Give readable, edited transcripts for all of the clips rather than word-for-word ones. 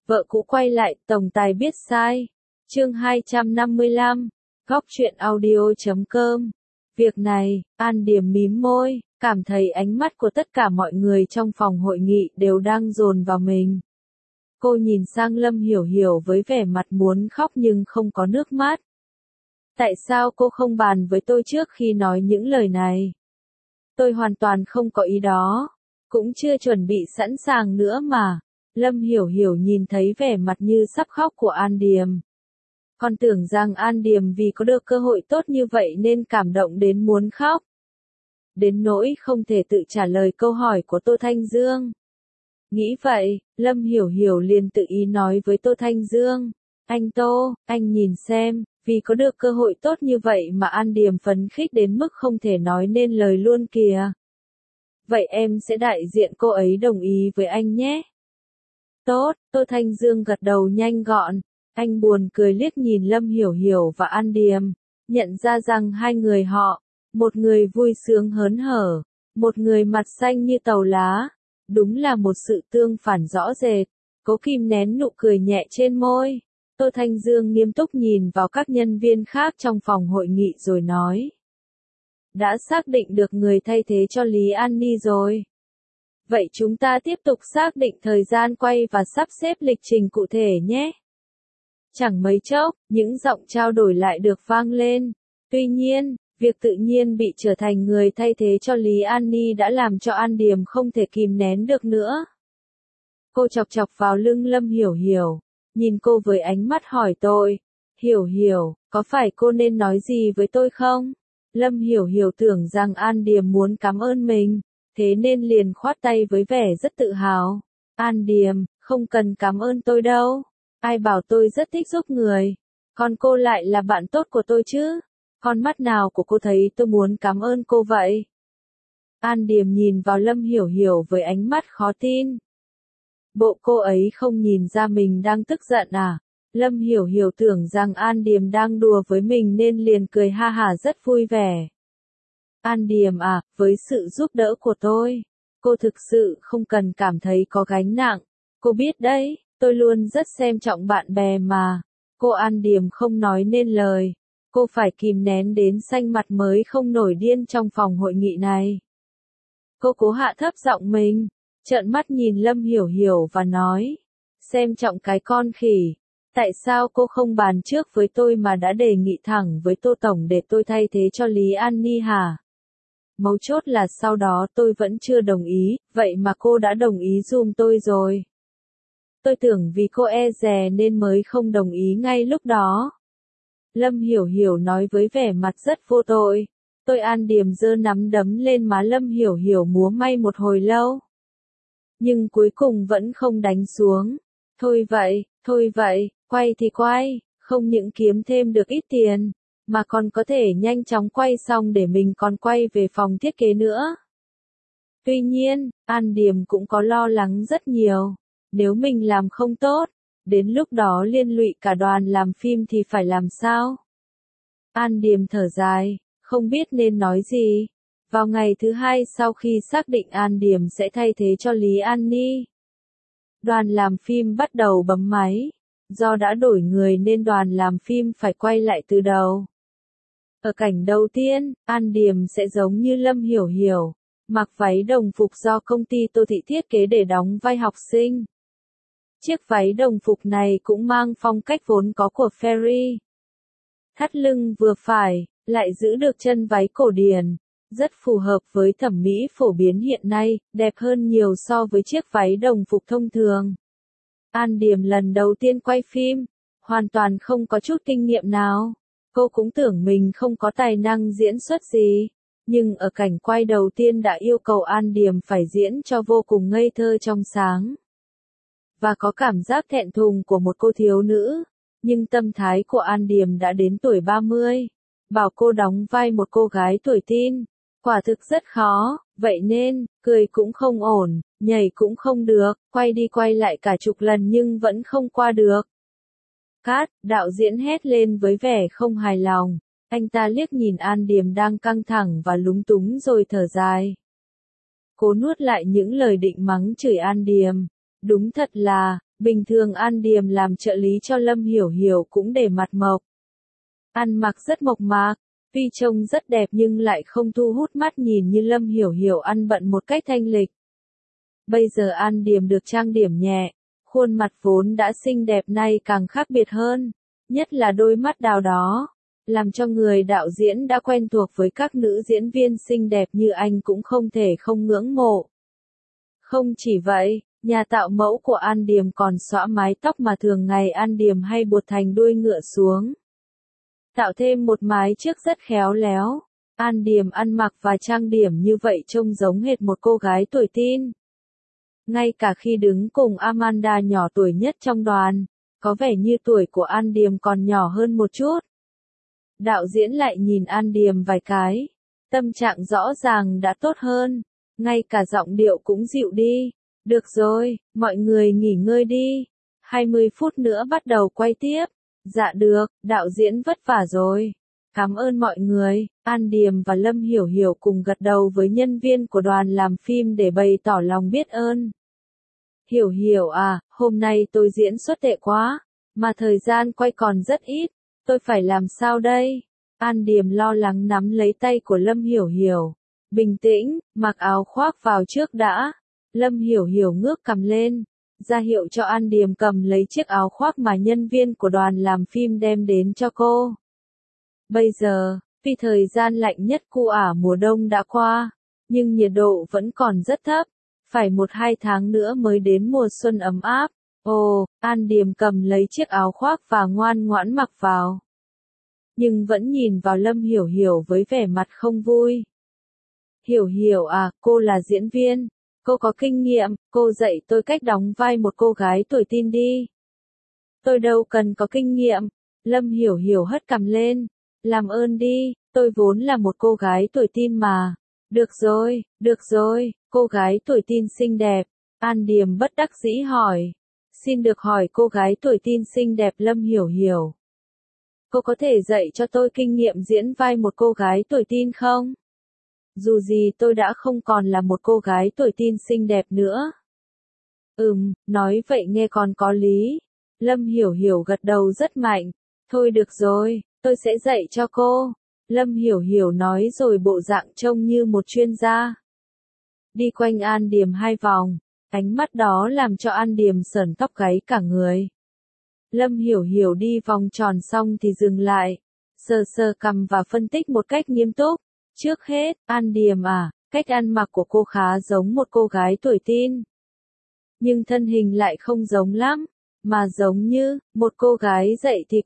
Vợ cũ quay lại, tổng tài biết sai. Chương 255, góc truyện audio.com. Việc này, An Điềm mím môi, cảm thấy ánh mắt của tất cả mọi người trong phòng hội nghị đều đang dồn vào mình. Cô nhìn sang Lâm Hiểu Hiểu với vẻ mặt muốn khóc nhưng không có nước mắt. Tại sao cô không bàn với tôi trước khi nói những lời này? Tôi hoàn toàn không có ý đó, cũng chưa chuẩn bị sẵn sàng nữa mà. Lâm Hiểu Hiểu nhìn thấy vẻ mặt như sắp khóc của An Điềm. Con tưởng rằng An Điềm vì có được cơ hội tốt như vậy nên cảm động đến muốn khóc. Đến nỗi không thể tự trả lời câu hỏi của Tô Thanh Dương. Nghĩ vậy, Lâm Hiểu Hiểu liền tự ý nói với Tô Thanh Dương. Anh Tô, anh nhìn xem, vì có được cơ hội tốt như vậy mà An Điềm phấn khích đến mức không thể nói nên lời luôn kìa. Vậy em sẽ đại diện cô ấy đồng ý với anh nhé. Tốt, Tô Thanh Dương gật đầu nhanh gọn. Anh buồn cười liếc nhìn Lâm Hiểu Hiểu và An Điềm, nhận ra rằng hai người họ, một người vui sướng hớn hở, một người mặt xanh như tàu lá. Đúng là một sự tương phản rõ rệt. Cố kìm nén nụ cười nhẹ trên môi. Tô Thanh Dương nghiêm túc nhìn vào các nhân viên khác trong phòng hội nghị rồi nói. Đã xác định được người thay thế cho Lý An Ni rồi. Vậy chúng ta tiếp tục xác định thời gian quay và sắp xếp lịch trình cụ thể nhé. Chẳng mấy chốc, những giọng trao đổi lại được vang lên. Tuy nhiên, việc tự nhiên bị trở thành người thay thế cho Lý An Ni đã làm cho An Điềm không thể kìm nén được nữa. Cô chọc chọc vào lưng Lâm Hiểu Hiểu, nhìn cô với ánh mắt hỏi tôi. Hiểu Hiểu, có phải cô nên nói gì với tôi không? Lâm Hiểu Hiểu tưởng rằng An Điềm muốn cảm ơn mình, thế nên liền khoát tay với vẻ rất tự hào. An Điềm, không cần cảm ơn tôi đâu. Ai bảo tôi rất thích giúp người. Còn cô lại là bạn tốt của tôi chứ. Con mắt nào của cô thấy tôi muốn cảm ơn cô vậy? An Điềm nhìn vào Lâm Hiểu Hiểu với ánh mắt khó tin. Bộ cô ấy không nhìn ra mình đang tức giận à? Lâm Hiểu Hiểu tưởng rằng An Điềm đang đùa với mình nên liền cười ha hả rất vui vẻ. An Điềm à, với sự giúp đỡ của tôi, cô thực sự không cần cảm thấy có gánh nặng. Cô biết đấy, tôi luôn rất xem trọng bạn bè mà. Cô An Điềm không nói nên lời. Cô phải kìm nén đến xanh mặt mới không nổi điên trong phòng hội nghị này. Cô cố hạ thấp giọng mình, trợn mắt nhìn Lâm Hiểu Hiểu và nói. Xem trọng cái con khỉ. Tại sao cô không bàn trước với tôi mà đã đề nghị thẳng với Tô Tổng để tôi thay thế cho Lý An Ni hả? Mấu chốt là sau đó tôi vẫn chưa đồng ý, vậy mà cô đã đồng ý giùm tôi rồi. Tôi tưởng vì cô e dè nên mới không đồng ý ngay lúc đó. Lâm Hiểu Hiểu nói với vẻ mặt rất vô tội. Tôi An Điềm giơ nắm đấm lên má Lâm Hiểu Hiểu múa may một hồi lâu. Nhưng cuối cùng vẫn không đánh xuống. Thôi vậy, quay thì quay, không những kiếm thêm được ít tiền, mà còn có thể nhanh chóng quay xong để mình còn quay về phòng thiết kế nữa. Tuy nhiên, An Điềm cũng có lo lắng rất nhiều. Nếu mình làm không tốt, đến lúc đó liên lụy cả đoàn làm phim thì phải làm sao? An Điềm thở dài, không biết nên nói gì. Vào ngày thứ hai sau khi xác định An Điềm sẽ thay thế cho Lý An Ni, đoàn làm phim bắt đầu bấm máy. Do đã đổi người nên đoàn làm phim phải quay lại từ đầu. Ở cảnh đầu tiên, An Điềm sẽ giống như Lâm Hiểu Hiểu, mặc váy đồng phục do công ty Tô Thị thiết kế để đóng vai học sinh. Chiếc váy đồng phục này cũng mang phong cách vốn có của Ferry. Thắt lưng vừa phải, lại giữ được chân váy cổ điển, rất phù hợp với thẩm mỹ phổ biến hiện nay, đẹp hơn nhiều so với chiếc váy đồng phục thông thường. An Điềm lần đầu tiên quay phim, hoàn toàn không có chút kinh nghiệm nào. Cô cũng tưởng mình không có tài năng diễn xuất gì, nhưng ở cảnh quay đầu tiên đã yêu cầu An Điềm phải diễn cho vô cùng ngây thơ trong sáng. Và có cảm giác thẹn thùng của một cô thiếu nữ, nhưng tâm thái của An Điềm đã đến tuổi 30. Bảo cô đóng vai một cô gái tuổi teen, quả thực rất khó, vậy nên, cười cũng không ổn, nhảy cũng không được, quay đi quay lại cả chục lần nhưng vẫn không qua được. Cát, đạo diễn hét lên với vẻ không hài lòng. Anh ta liếc nhìn An Điềm đang căng thẳng và lúng túng rồi thở dài. Cố nuốt lại những lời định mắng chửi An Điềm. Đúng thật là, Bình thường An Điềm làm trợ lý cho Lâm Hiểu Hiểu cũng để mặt mộc. Ăn mặc rất mộc mạc, tuy trông rất đẹp nhưng lại không thu hút mắt nhìn như Lâm Hiểu Hiểu ăn bận một cách thanh lịch. Bây giờ An Điềm được trang điểm nhẹ, khuôn mặt vốn đã xinh đẹp nay càng khác biệt hơn, nhất là đôi mắt đào đó, làm cho người đạo diễn đã quen thuộc với các nữ diễn viên xinh đẹp như anh cũng không thể không ngưỡng mộ. Không chỉ vậy, nhà tạo mẫu của An Điềm còn xõa mái tóc mà thường ngày An Điềm hay buộc thành đuôi ngựa xuống. Tạo thêm một mái trước rất khéo léo. An Điềm ăn mặc và trang điểm như vậy trông giống hệt một cô gái tuổi teen. Ngay cả khi đứng cùng Amanda nhỏ tuổi nhất trong đoàn, có vẻ như tuổi của An Điềm còn nhỏ hơn một chút. Đạo diễn lại nhìn An Điềm vài cái, tâm trạng rõ ràng đã tốt hơn, ngay cả giọng điệu cũng dịu đi. Được rồi, mọi người nghỉ ngơi đi, 20 phút nữa bắt đầu quay tiếp. Dạ được, đạo diễn vất vả rồi. Cảm ơn mọi người. An Điềm và Lâm Hiểu Hiểu cùng gật đầu với nhân viên của đoàn làm phim để bày tỏ lòng biết ơn. Hiểu Hiểu à, hôm nay tôi diễn xuất tệ quá, mà thời gian quay còn rất ít, tôi phải làm sao đây? An Điềm lo lắng nắm lấy tay của Lâm Hiểu Hiểu. Bình tĩnh, mặc áo khoác vào trước đã. Lâm Hiểu Hiểu ngước cằm lên, ra hiệu cho An Điềm cầm lấy chiếc áo khoác mà nhân viên của đoàn làm phim đem đến cho cô. Bây giờ, vì thời gian lạnh nhất cu ả mùa đông đã qua, nhưng nhiệt độ vẫn còn rất thấp, phải 1-2 tháng nữa mới đến mùa xuân ấm áp. Ồ, An Điềm cầm lấy chiếc áo khoác và ngoan ngoãn mặc vào. Nhưng vẫn nhìn vào Lâm Hiểu Hiểu với vẻ mặt không vui. Hiểu Hiểu à, cô là diễn viên. Cô có kinh nghiệm, cô dạy tôi cách đóng vai một cô gái tuổi teen đi. Tôi đâu cần có kinh nghiệm. Lâm Hiểu Hiểu hất cằm lên. Làm ơn đi, tôi vốn là một cô gái tuổi teen mà. Được rồi, cô gái tuổi teen xinh đẹp. An Điềm bất đắc dĩ hỏi. Xin được hỏi cô gái tuổi teen xinh đẹp Lâm Hiểu Hiểu. Cô có thể dạy cho tôi kinh nghiệm diễn vai một cô gái tuổi teen không? Dù gì tôi đã không còn là một cô gái tuổi teen xinh đẹp nữa. Nói vậy nghe còn có lý. Lâm Hiểu Hiểu gật đầu rất mạnh. Thôi được rồi, tôi sẽ dạy cho cô. Lâm Hiểu Hiểu nói rồi bộ dạng trông như một chuyên gia. Đi quanh An Điềm 2 vòng, ánh mắt đó làm cho An Điềm sởn tóc gáy cả người. Lâm Hiểu Hiểu đi vòng tròn xong thì dừng lại, sờ cằm và phân tích một cách nghiêm túc. Trước hết, An Điềm à, cách ăn mặc của cô khá giống một cô gái tuổi teen. Nhưng thân hình lại không giống lắm, mà giống như một cô gái dậy thì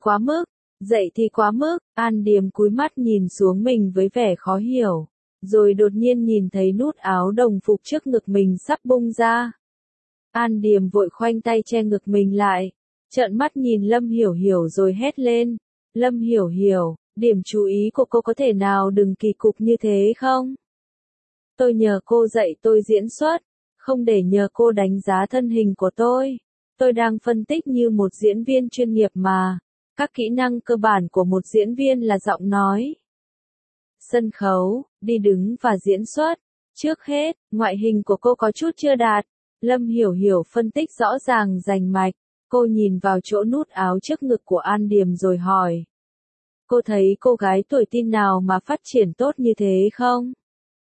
quá mức. An Điềm cúi mắt nhìn xuống mình với vẻ khó hiểu, rồi đột nhiên nhìn thấy nút áo đồng phục trước ngực mình sắp bung ra. An Điềm vội khoanh tay che ngực mình lại, trợn mắt nhìn Lâm Hiểu Hiểu rồi hét lên. Lâm Hiểu Hiểu, điểm chú ý của cô có thể nào đừng kỳ cục như thế không? Tôi nhờ cô dạy tôi diễn xuất, không để nhờ cô đánh giá thân hình của tôi. Tôi đang phân tích như một diễn viên chuyên nghiệp mà. Các kỹ năng cơ bản của một diễn viên là giọng nói, sân khấu, đi đứng và diễn xuất. Trước hết, ngoại hình của cô có chút chưa đạt. Lâm Hiểu Hiểu phân tích rõ ràng rành mạch. Cô nhìn vào chỗ nút áo trước ngực của An Điềm rồi hỏi. Cô thấy cô gái tuổi teen nào mà phát triển tốt như thế không?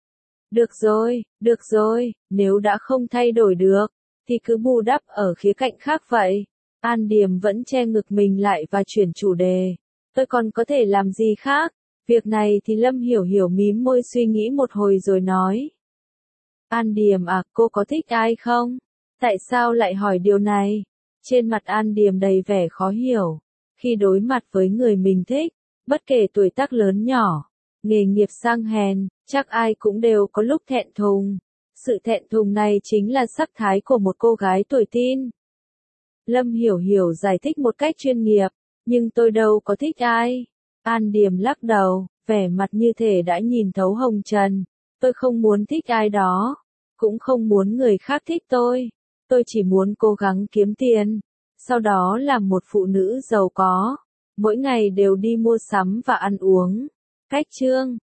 Được rồi, nếu đã không thay đổi được, thì cứ bù đắp ở khía cạnh khác vậy. An Điềm vẫn che ngực mình lại và chuyển chủ đề. Tôi còn có thể làm gì khác? Việc này thì Lâm Hiểu Hiểu mím môi suy nghĩ một hồi rồi nói. An Điềm à, cô có thích ai không? Tại sao lại hỏi điều này? Trên mặt An Điềm đầy vẻ khó hiểu. Khi đối mặt với người mình thích, bất kể tuổi tác lớn nhỏ, nghề nghiệp sang hèn, chắc ai cũng đều có lúc thẹn thùng. Sự thẹn thùng này chính là sắc thái của một cô gái tuổi teen. Lâm Hiểu Hiểu giải thích một cách chuyên nghiệp, nhưng tôi đâu có thích ai. An Điềm lắc đầu, vẻ mặt như thể đã nhìn thấu hồng trần. Tôi không muốn thích ai đó, cũng không muốn người khác thích tôi. Tôi chỉ muốn cố gắng kiếm tiền, sau đó làm một phụ nữ giàu có, mỗi ngày đều đi mua sắm và ăn uống. Cách chương